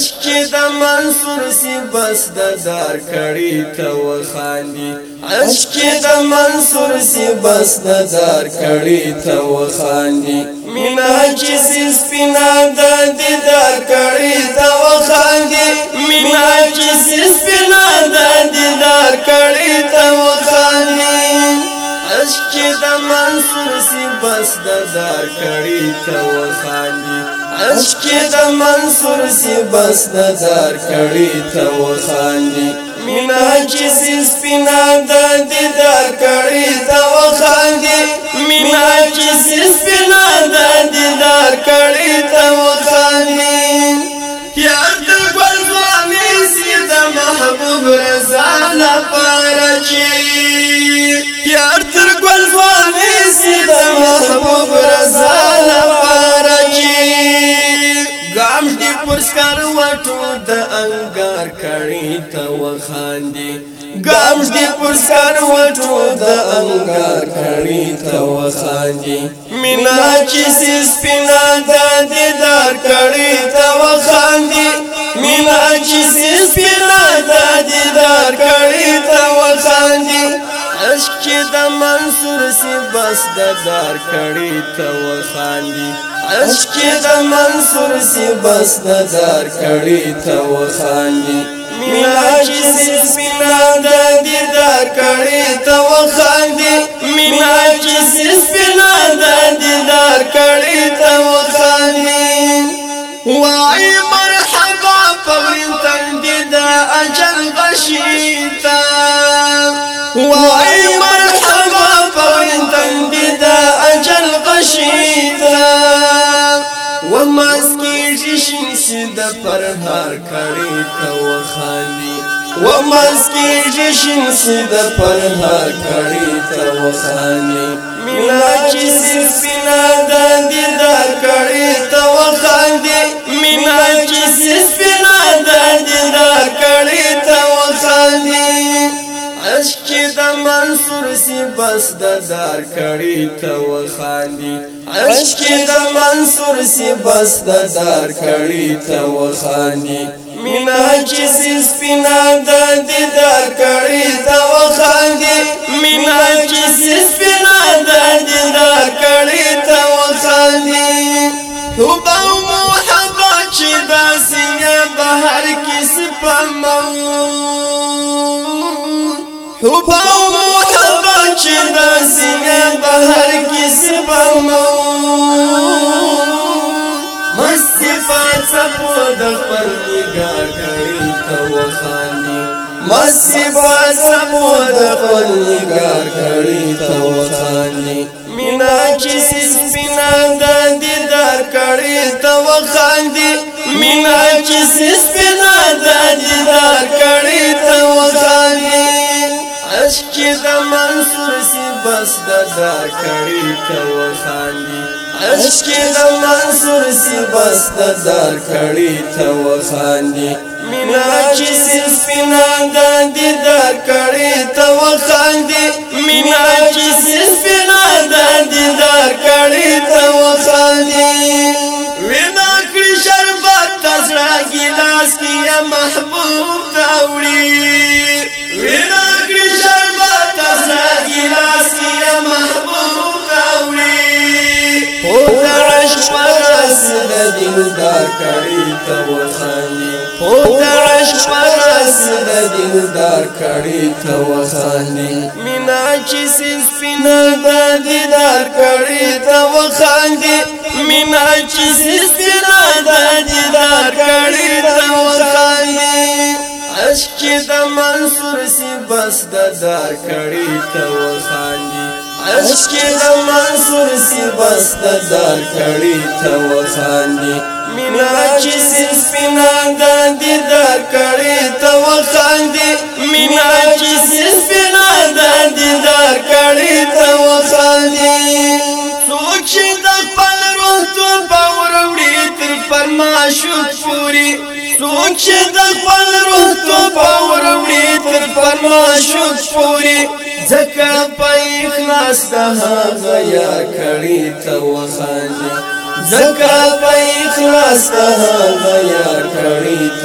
عشق د منصور سی بس د دار کړي ته وخاندي عشق د منصور سی بس د دار کړي ته وخاندي مینا چې سپینا د دیدار کړي ته وخاندي مینا چې سپینا د دیدار کړي ته وخاندي عشق د منصور سی بس د دار کړي ته وخاندي عشق د منصور سی بس د دار کړي ته وخاندي مینا چې سپینا د دیدار کړي ته وخاندي مینا چې سپینا د دیدار کړي ته وخاندي یار د ګل ځواني سي د محبوب رضا لپاره چې یار تر ګل ځواني سي د محبوب رضا لپاره چې ګام دې پرسکار وټو د انګار کړي ته وخاندي ګام دې پرسکار وټو د انګار کړي ته وخاندي مینا چې سپینا د دیدار کړي ته وخاندي مینا چې سپینا د دیدار کړي ته وخاندي عشق د منصور سی بس د دار کړي ته وخاندي عشق د منصور سی بس د دار کړي ته وخاندي مینا چې سپینا د دیدار کړي ته وخاندي مینا چې سپینا د دیدار کړي ته وخاندي وای مرحبا پورین تندید اجل غشیتا وای مرحبا پورین تندید اجل غشیتا وماسکی جشن سید پرهار کړي ته وخاندي وماسکی جشن سید پرهار کړي ته وخاندي مینا چې سپینا د دیدار کړي ته وخاندي مینا چې سپینا د دیدار کړي ته وخاندي عشق د منصور سی بس د دار کړي ته وخاندي عشق د منصور سی بس د دار کړي ته وخاندي مینا چې سپینا د دیدار کړي ته وخاندي مینا چې سپینا د دیدار کړي ته وخاندي توبه او محبت چې داسې بهر کې سپمو حبا و محبت چې داسې بهر کې سپمو مستی پاڅپو د خپل نگار کړي ته وخاندي مستی پاڅپو د خپل نگار کړي ته وخاندي مینا چې سپینا د دیدار کړي ته وخاندي مینا چې سپینا د دیدار کړي ته وخاندي عشق د منصور سی بس د دار کړي ته وخاندي عشق د منصور سی بس د دار کړي ته وخاندي مینا چې سپینا د دیدار کړي ته وخاندي مینا چې سپینا د دیدار کړي ته وخاندي وینا کړي شربت تزړه ګلاس کې محبوب تاوړي وینا کړي شربت تزړه ګلاس کې محبوب تاوړي او د عشق راس د دیدار کړي ته وخاندي او د عشق راس د دیدار کړي ته وخاندي مینا چې سپینا د دیدار کړي ته وخاندي مینا چې سپینا د دیدار کړي ته وخاندي عشق د منصور سی بس د دار کړي ته وخاندي عشق د منصور سی بس د دار کړي ته وخاندي مینا چې سپینا د دیدار کړي ته وخاندي مینا چې سپینا د دیدار کړي ته وخاندي څوک چې د خپل روح تو باور وړي تر فرماشوک پوری څوک چې د خپل روح تو باور وړي تر فرماشوک پوری ځکه په اخلاص د هغه یار کړي ته وخاندي زکا پا اخلاص تها غیا کری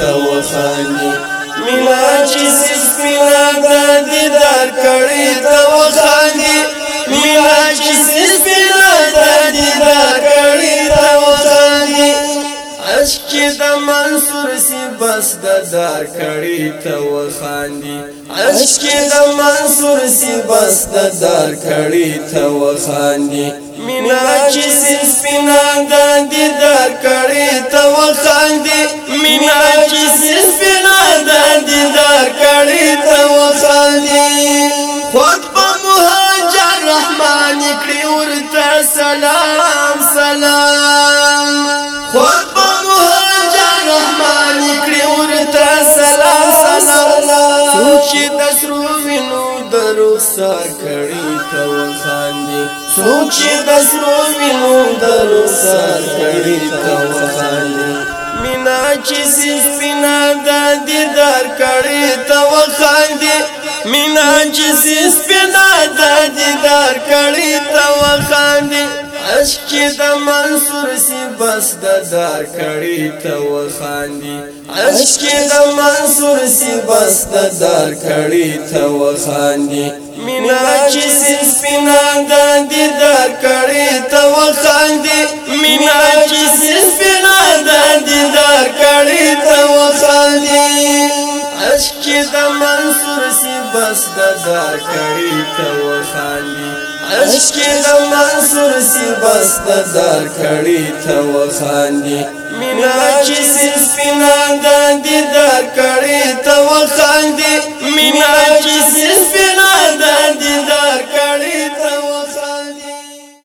وخاندي مینا چې سپینا د دیدار کړي ته وخاندي مینا چې سپینا د دیدار کړي ته وخاندي عشق د منصور سی بس د دار کړي ته وخاندي عشق د منصور سی بس د دار کړي ته وخاندي مینا چې سپینا د دیدار کړي ته وخاندي مینا چې سپینا د دیدار کړي ته وخاندي خود په مهاجر رحمان کړي ورته سلام سلام خود په مهاجر رحمان کړي ورته سلام سلام سوچ د سرو وینو درو سار کړي ته وخاندي سوچ د سرو وینو درو سار کړي ته وخاندي مینا چې سپینا د دیدار کړي ته وخاندي مینا چې سپینا د دیدار کړي ته وخاندي عشق د منصور سی بس د دار کړي ته وخاندي عشق د منصور سی بس د دار کړي ته وخاندي مینا چې سپینا د دیدار کړي ته وخاندي مینا چې سپینا د دیدار کړي ته وخاندي عشق د منصور سی بس د دار کړي ته وخاندي عشق د منصور سی بس د دار کړي ته وخاندي مینا چې سپینا د دیدار کړي ته وخاندي مینا چې سپینا د دیدار کړي